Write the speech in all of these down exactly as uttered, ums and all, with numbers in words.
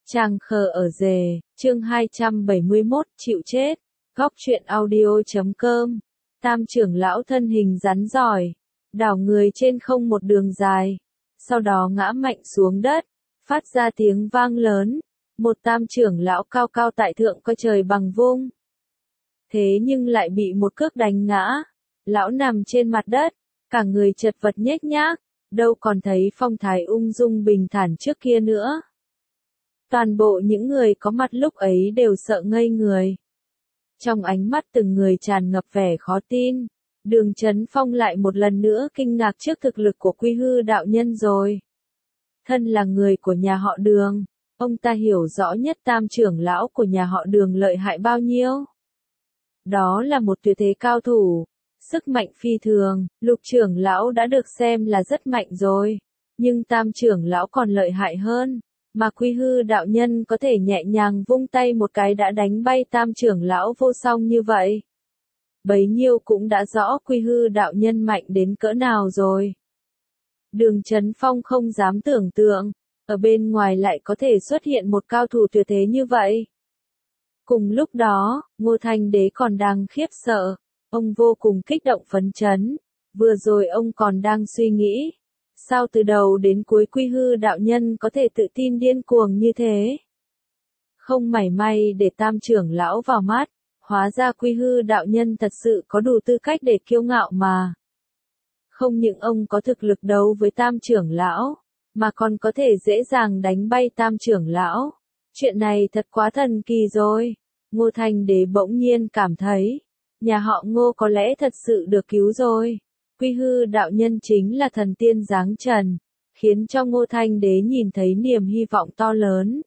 Trang khờ ở rề, chương hai trăm bảy mươi mốt, chịu chết. Góc truyện audio chấm com. Tam trưởng lão thân hình rắn giỏi, đảo người trên không một đường dài, sau đó ngã mạnh xuống đất, phát ra tiếng vang lớn. Một tam trưởng lão cao cao tại thượng coi trời bằng vung. Thế nhưng lại bị một cước đánh ngã. Lão nằm trên mặt đất, cả người chật vật nhếch nhác, đâu còn thấy phong thái ung dung bình thản trước kia nữa. Toàn bộ những người có mặt lúc ấy đều sợ ngây người. Trong ánh mắt từng người tràn ngập vẻ khó tin, Đường Chấn Phong lại một lần nữa kinh ngạc trước thực lực của Quy Hư đạo nhân rồi. Thân là người của nhà họ Đường, ông ta hiểu rõ nhất tam trưởng lão của nhà họ Đường lợi hại bao nhiêu. Đó là một tuyệt thế cao thủ, sức mạnh phi thường, Lục trưởng lão đã được xem là rất mạnh rồi, nhưng tam trưởng lão còn lợi hại hơn. Mà Quy Hư đạo nhân có thể nhẹ nhàng vung tay một cái đã đánh bay tam trưởng lão vô song như vậy. Bấy nhiêu cũng đã rõ Quy Hư đạo nhân mạnh đến cỡ nào rồi. Đường Chấn Phong không dám tưởng tượng, ở bên ngoài lại có thể xuất hiện một cao thủ tuyệt thế như vậy. Cùng lúc đó, Ngô Thanh Đế còn đang khiếp sợ, ông vô cùng kích động phấn chấn, vừa rồi ông còn đang suy nghĩ. Sao từ đầu đến cuối Quy Hư đạo nhân có thể tự tin điên cuồng như thế? Không mảy may để tam trưởng lão vào mắt, hóa ra Quy Hư đạo nhân thật sự có đủ tư cách để kiêu ngạo mà. Không những ông có thực lực đấu với tam trưởng lão, mà còn có thể dễ dàng đánh bay tam trưởng lão. Chuyện này thật quá thần kỳ rồi. Ngô Thanh Đế bỗng nhiên cảm thấy, nhà họ Ngô có lẽ thật sự được cứu rồi. Quy Hư đạo nhân chính là thần tiên giáng trần, khiến cho Ngô Thanh Đế nhìn thấy niềm hy vọng to lớn.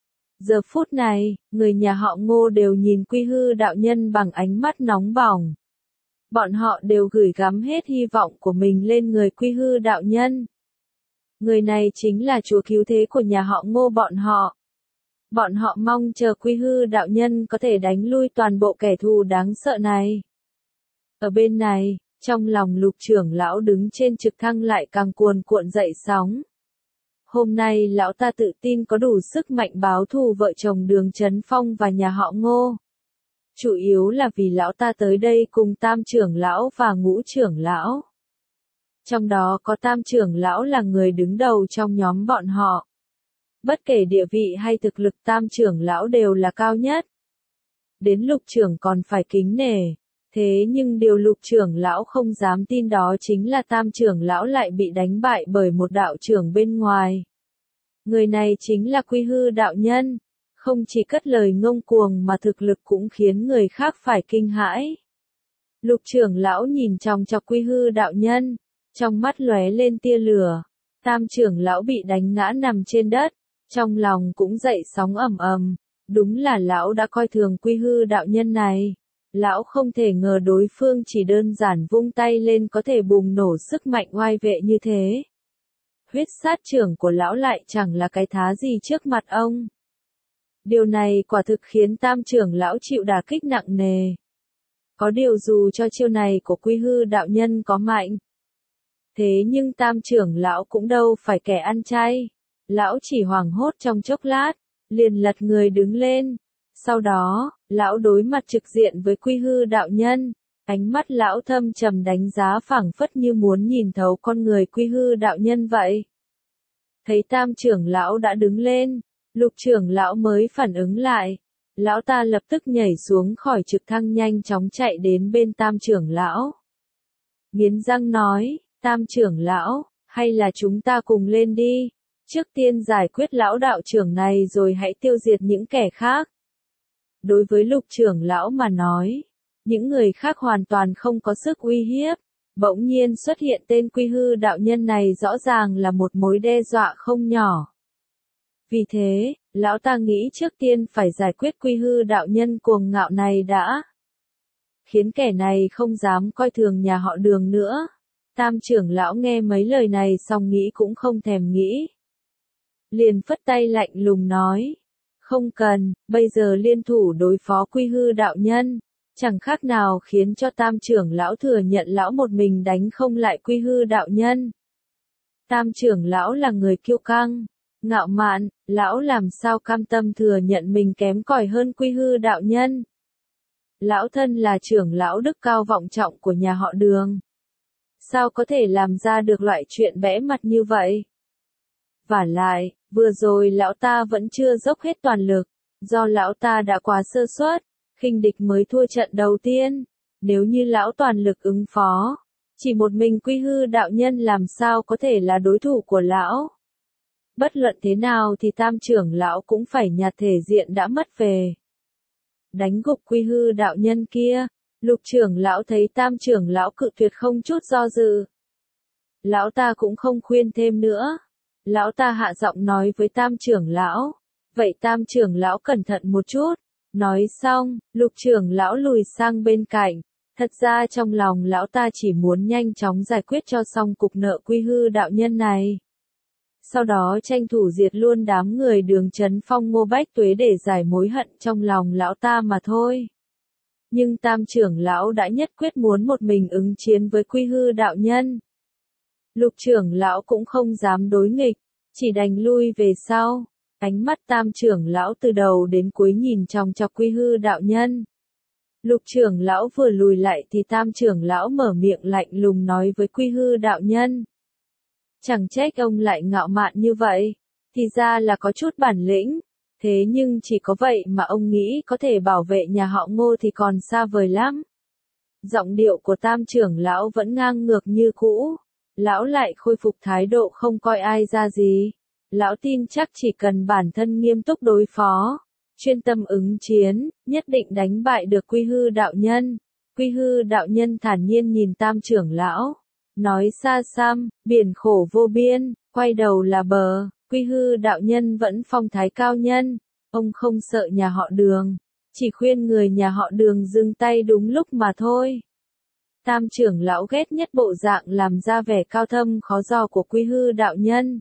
Giờ phút này, người nhà họ Ngô đều nhìn Quy Hư đạo nhân bằng ánh mắt nóng bỏng. Bọn họ đều gửi gắm hết hy vọng của mình lên người Quy Hư đạo nhân. Người này chính là chúa cứu thế của nhà họ Ngô bọn họ. Bọn họ mong chờ Quy Hư đạo nhân có thể đánh lui toàn bộ kẻ thù đáng sợ này. Ở bên này, trong lòng Lục trưởng lão đứng trên trực thăng lại càng cuồn cuộn dậy sóng. Hôm nay lão ta tự tin có đủ sức mạnh báo thù vợ chồng Đường Chấn Phong và nhà họ Ngô. Chủ yếu là vì lão ta tới đây cùng tam trưởng lão và ngũ trưởng lão. Trong đó có tam trưởng lão là người đứng đầu trong nhóm bọn họ. Bất kể địa vị hay thực lực tam trưởng lão đều là cao nhất. Đến Lục trưởng còn phải kính nể. Thế nhưng điều Lục trưởng lão không dám tin đó chính là tam trưởng lão lại bị đánh bại bởi một đạo trưởng bên ngoài. Người này chính là Quy Hư đạo nhân, không chỉ cất lời ngông cuồng mà thực lực cũng khiến người khác phải kinh hãi. Lục trưởng lão nhìn chòng chọc Quy Hư đạo nhân, trong mắt lóe lên tia lửa. Tam trưởng lão bị đánh ngã nằm trên đất, trong lòng cũng dậy sóng ầm ầm, đúng là lão đã coi thường Quy Hư đạo nhân này. Lão không thể ngờ đối phương chỉ đơn giản vung tay lên có thể bùng nổ sức mạnh oai vệ như thế. Huyết sát trưởng của lão lại chẳng là cái thá gì trước mặt ông. Điều này quả thực khiến tam trưởng lão chịu đả kích nặng nề. Có điều dù cho chiêu này của Quy Hư đạo nhân có mạnh, thế nhưng tam trưởng lão cũng đâu phải kẻ ăn chay. Lão chỉ hoảng hốt trong chốc lát, liền lật người đứng lên. Sau đó, lão đối mặt trực diện với Quy Hư đạo nhân, ánh mắt lão thâm trầm đánh giá phảng phất như muốn nhìn thấu con người Quy Hư đạo nhân vậy. Thấy tam trưởng lão đã đứng lên, Lục trưởng lão mới phản ứng lại. Lão ta lập tức nhảy xuống khỏi trực thăng nhanh chóng chạy đến bên tam trưởng lão. Nghiến răng nói, tam trưởng lão, hay là chúng ta cùng lên đi. Trước tiên giải quyết lão đạo trưởng này rồi hãy tiêu diệt những kẻ khác. Đối với Lục trưởng lão mà nói, những người khác hoàn toàn không có sức uy hiếp. Bỗng nhiên xuất hiện tên Quy Hư đạo nhân này rõ ràng là một mối đe dọa không nhỏ. Vì thế, lão ta nghĩ trước tiên phải giải quyết Quy Hư đạo nhân cuồng ngạo này đã. Khiến kẻ này không dám coi thường nhà họ Đường nữa. Tam trưởng lão nghe mấy lời này xong nghĩ cũng không thèm nghĩ. Liền phất tay lạnh lùng nói. Không cần, bây giờ liên thủ đối phó Quy Hư đạo nhân. Chẳng khác nào khiến cho tam trưởng lão thừa nhận lão một mình đánh không lại Quy Hư đạo nhân. Tam trưởng lão là người kiêu căng, ngạo mạn, lão làm sao cam tâm thừa nhận mình kém cỏi hơn Quy Hư đạo nhân. Lão thân là trưởng lão đức cao vọng trọng của nhà họ Đường. Sao có thể làm ra được loại chuyện bẽ mặt như vậy? Vả lại, vừa rồi lão ta vẫn chưa dốc hết toàn lực, do lão ta đã quá sơ suất, khinh địch mới thua trận đầu tiên. Nếu như lão toàn lực ứng phó, chỉ một mình Quy Hư đạo nhân làm sao có thể là đối thủ của lão. Bất luận thế nào thì tam trưởng lão cũng phải nhặt thể diện đã mất về. Đánh gục Quy Hư đạo nhân kia, Lục trưởng lão thấy tam trưởng lão cự tuyệt không chút do dự. Lão ta cũng không khuyên thêm nữa. Lão ta hạ giọng nói với tam trưởng lão. Vậy tam trưởng lão cẩn thận một chút. Nói xong, lục trưởng lão lùi sang bên cạnh. Thật ra trong lòng lão ta chỉ muốn nhanh chóng giải quyết cho xong cục nợ Quy Hư đạo nhân này. Sau đó tranh thủ diệt luôn đám người Đường Chấn Phong Ngô Bách Tuế để giải mối hận trong lòng lão ta mà thôi. Nhưng tam trưởng lão đã nhất quyết muốn một mình ứng chiến với Quy Hư đạo nhân. Lục trưởng lão cũng không dám đối nghịch, chỉ đành lui về sau. Ánh mắt tam trưởng lão từ đầu đến cuối nhìn chòng chọc Quy Hư đạo nhân. Lục trưởng lão vừa lùi lại thì tam trưởng lão mở miệng lạnh lùng nói với Quy Hư đạo nhân. Chẳng trách ông lại ngạo mạn như vậy, thì ra là có chút bản lĩnh. Thế nhưng chỉ có vậy mà ông nghĩ có thể bảo vệ nhà họ Ngô thì còn xa vời lắm. Giọng điệu của tam trưởng lão vẫn ngang ngược như cũ. Lão lại khôi phục thái độ không coi ai ra gì. Lão tin chắc chỉ cần bản thân nghiêm túc đối phó, chuyên tâm ứng chiến, nhất định đánh bại được Quy Hư đạo nhân. Quy Hư đạo nhân thản nhiên nhìn tam trưởng lão. Nói xa xăm, biển khổ vô biên, quay đầu là bờ. Quy Hư đạo nhân vẫn phong thái cao nhân, ông không sợ nhà họ Đường, chỉ khuyên người nhà họ Đường dừng tay đúng lúc mà thôi. Tam trưởng lão ghét nhất bộ dạng làm ra vẻ cao thâm khó dò của Quy Hư đạo nhân.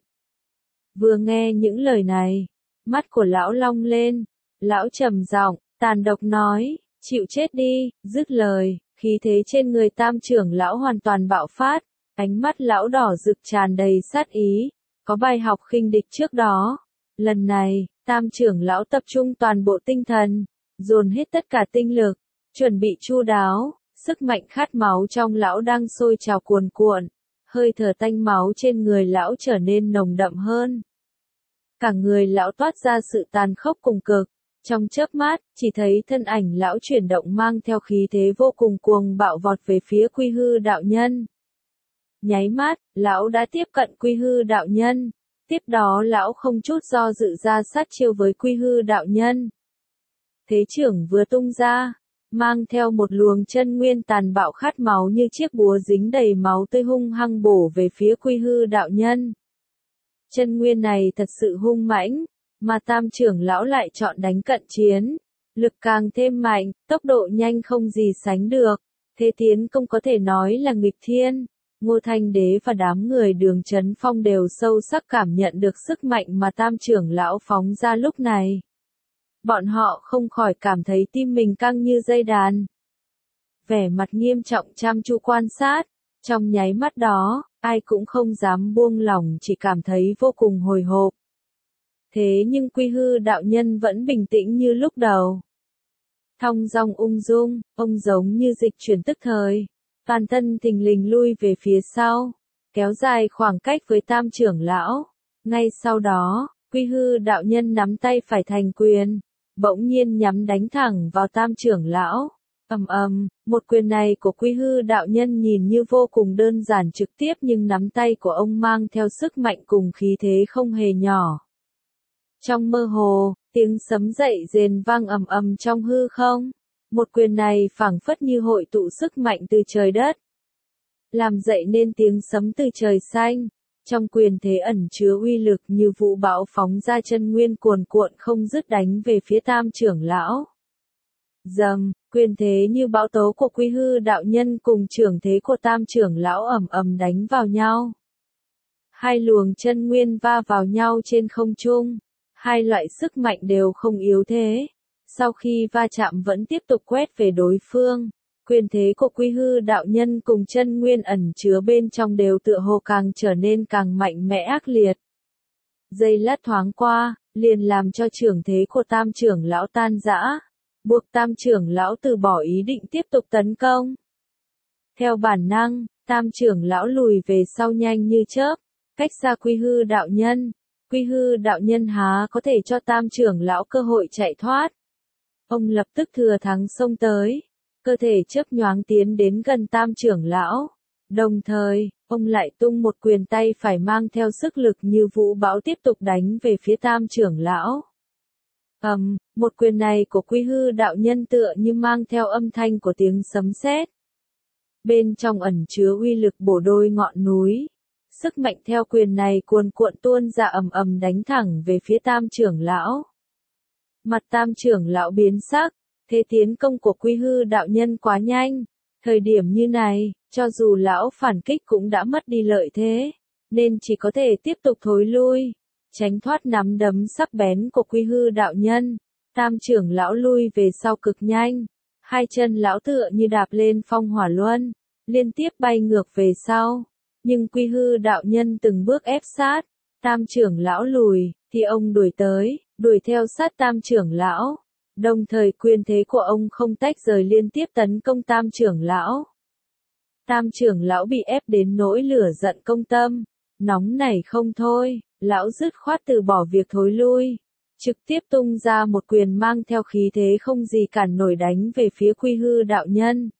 Vừa nghe những lời này, mắt của lão long lên, lão trầm giọng, tàn độc nói, chịu chết đi, dứt lời, khí thế trên người tam trưởng lão hoàn toàn bạo phát, ánh mắt lão đỏ rực tràn đầy sát ý. Có bài học khinh địch trước đó. Lần này, tam trưởng lão tập trung toàn bộ tinh thần, dồn hết tất cả tinh lực, chuẩn bị chu đáo, sức mạnh khát máu trong lão đang sôi trào cuồn cuộn, hơi thở tanh máu trên người lão trở nên nồng đậm hơn. Cả người lão toát ra sự tàn khốc cùng cực, trong chớp mắt, chỉ thấy thân ảnh lão chuyển động mang theo khí thế vô cùng cuồng bạo vọt về phía Quy Hư đạo nhân. Nháy mắt, lão đã tiếp cận Quy Hư đạo nhân. Tiếp đó lão không chút do dự ra sát chiêu với Quy Hư đạo nhân. Thế trưởng vừa tung ra, mang theo một luồng chân nguyên tàn bạo khát máu như chiếc búa dính đầy máu tươi hung hăng bổ về phía Quy Hư đạo nhân. Chân nguyên này thật sự hung mãnh, mà tam trưởng lão lại chọn đánh cận chiến. Lực càng thêm mạnh, tốc độ nhanh không gì sánh được. Thế tiến công có thể nói là nghịch thiên. Ngô Thanh Đế và đám người Đường Chấn Phong đều sâu sắc cảm nhận được sức mạnh mà tam trưởng lão phóng ra lúc này. Bọn họ không khỏi cảm thấy tim mình căng như dây đàn. Vẻ mặt nghiêm trọng chăm chú quan sát, trong nháy mắt đó, ai cũng không dám buông lỏng chỉ cảm thấy vô cùng hồi hộp. Thế nhưng Quy Hư đạo nhân vẫn bình tĩnh như lúc đầu. Thong dong ung dung, ông giống như dịch chuyển tức thời. Toàn thân thình lình lui về phía sau, kéo dài khoảng cách với tam trưởng lão. Ngay sau đó, Quy Hư đạo nhân nắm tay phải thành quyền, bỗng nhiên nhắm đánh thẳng vào tam trưởng lão. Ầm ầm, một quyền này của Quy Hư đạo nhân nhìn như vô cùng đơn giản trực tiếp nhưng nắm tay của ông mang theo sức mạnh cùng khí thế không hề nhỏ. Trong mơ hồ, tiếng sấm dậy rền vang ầm ầm trong hư không. Một quyền này phảng phất như hội tụ sức mạnh từ trời đất, làm dậy nên tiếng sấm từ trời xanh. Trong quyền thế ẩn chứa uy lực như vũ bão phóng ra chân nguyên cuồn cuộn không dứt đánh về phía tam trưởng lão. Dầm, quyền thế như bão tố của Quy Hư đạo nhân cùng trưởng thế của tam trưởng lão ầm ầm đánh vào nhau. Hai luồng chân nguyên va vào nhau trên không trung, hai loại sức mạnh đều không yếu thế. Sau khi va chạm vẫn tiếp tục quét về đối phương, quyền thế của Quy Hư đạo nhân cùng chân nguyên ẩn chứa bên trong đều tựa hồ càng trở nên càng mạnh mẽ ác liệt. Giây lát thoáng qua, liền làm cho trưởng thế của tam trưởng lão tan rã, buộc tam trưởng lão từ bỏ ý định tiếp tục tấn công. Theo bản năng, tam trưởng lão lùi về sau nhanh như chớp, cách xa Quy Hư đạo nhân. Quy Hư đạo nhân há có thể cho tam trưởng lão cơ hội chạy thoát. Ông lập tức thừa thắng xông tới, cơ thể chớp nhoáng tiến đến gần tam trưởng lão. Đồng thời, ông lại tung một quyền tay phải mang theo sức lực như vũ bão tiếp tục đánh về phía tam trưởng lão. Ầm, um, một quyền này của Quy Hư đạo nhân tựa như mang theo âm thanh của tiếng sấm sét. Bên trong ẩn chứa uy lực bổ đôi ngọn núi. Sức mạnh theo quyền này cuồn cuộn tuôn ra ầm ầm đánh thẳng về phía tam trưởng lão. Mặt tam trưởng lão biến sắc, thế tiến công của Quy Hư đạo nhân quá nhanh. Thời điểm như này, cho dù lão phản kích cũng đã mất đi lợi thế, nên chỉ có thể tiếp tục thối lui, tránh thoát nắm đấm sắc bén của Quy Hư đạo nhân. Tam trưởng lão lui về sau cực nhanh, hai chân lão tựa như đạp lên phong hỏa luân, liên tiếp bay ngược về sau. Nhưng Quy Hư đạo nhân từng bước ép sát, tam trưởng lão lùi, thì ông đuổi tới, đuổi theo sát tam trưởng lão. Đồng thời quyền thế của ông không tách rời liên tiếp tấn công tam trưởng lão. Tam trưởng lão bị ép đến nỗi lửa giận công tâm, nóng nảy không thôi, lão dứt khoát từ bỏ việc thối lui, trực tiếp tung ra một quyền mang theo khí thế không gì cản nổi đánh về phía Quy Hư đạo nhân.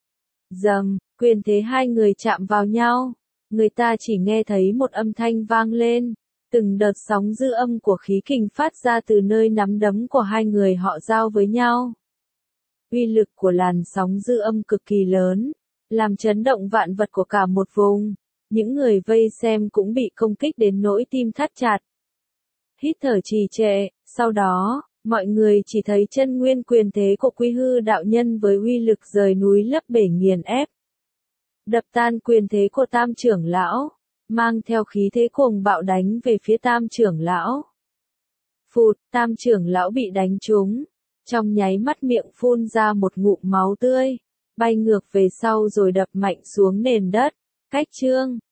Dầm, quyền thế hai người chạm vào nhau, người ta chỉ nghe thấy một âm thanh vang lên. Từng đợt sóng dư âm của khí kình phát ra từ nơi nắm đấm của hai người họ giao với nhau. Uy lực của làn sóng dư âm cực kỳ lớn, làm chấn động vạn vật của cả một vùng. Những người vây xem cũng bị công kích đến nỗi tim thắt chặt. Hít thở trì trệ, sau đó, mọi người chỉ thấy chân nguyên quyền thế của Quy Hư đạo nhân với uy lực rời núi lấp bể nghiền ép. Đập tan quyền thế của tam trưởng lão, mang theo khí thế cuồng bạo đánh về phía tam trưởng lão. Phụt, tam trưởng lão bị đánh trúng, trong nháy mắt miệng phun ra một ngụm máu tươi, bay ngược về sau rồi đập mạnh xuống nền đất. Cách chương